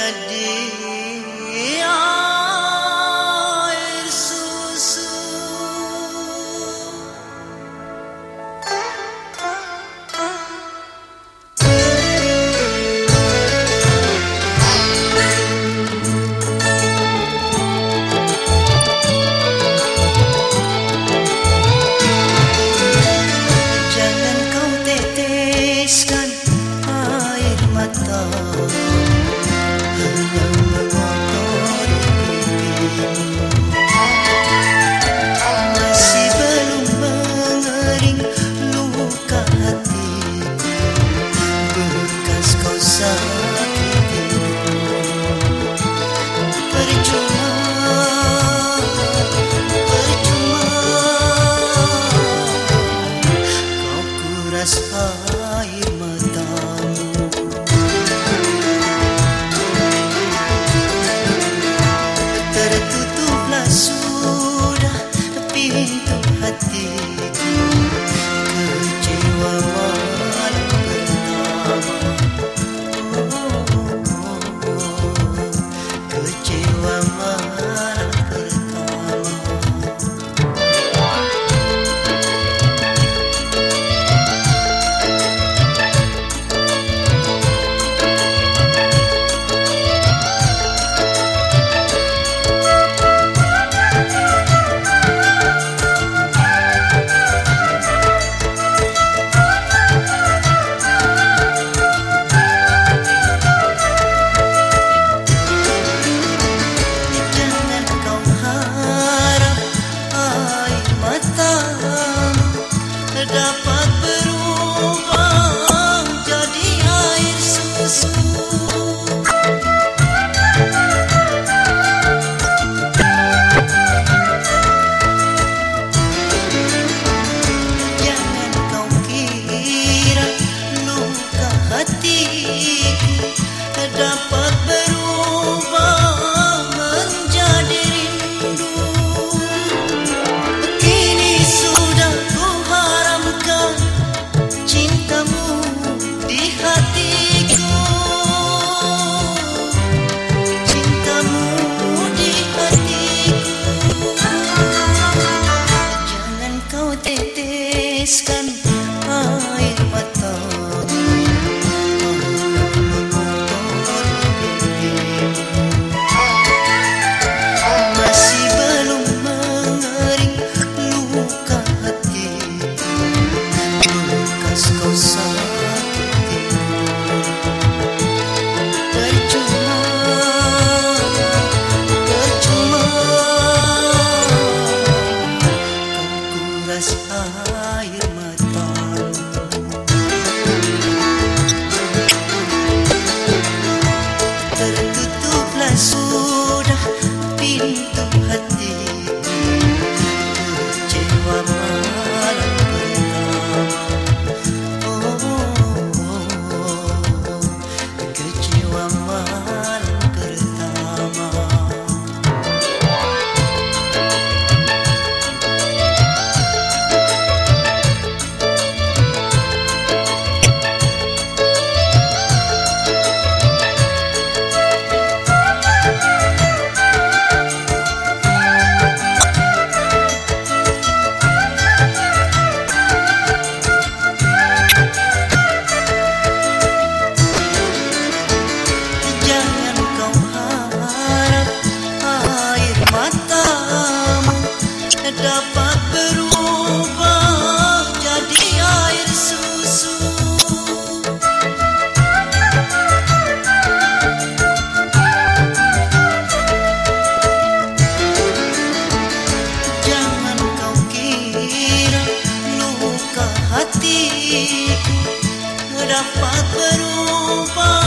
menjadi air susu. Jangan kau teteskan air mata hanya mengotori pipimu. Masih belum mengering luka hatiku, bekas kau sakitimu. Percuma, kau kuras air matamu. Tertutuplah sudah pintu hatiku, kecewa malam pertama. Kecewa malam pertama. Dapat berubah jadi air susu. Jangan kau kira luka hatiku dapat berubah menjadi rindu. Kini sudah cintamu di hatiku, cintamu di hatiku. Jangan kau teteskan air matamu, masih belum mengering luka hatiku, bekas kau sakitimu. Percuma, kau kuras air matamu. Tertutuplah sudah pintu hatiku, kecewa malam pertama. Kecewa malam pertama. Jangan kau harap air matamu dapat berubah jadi air susu. Jangan kau kira luka hatiku dapat berubah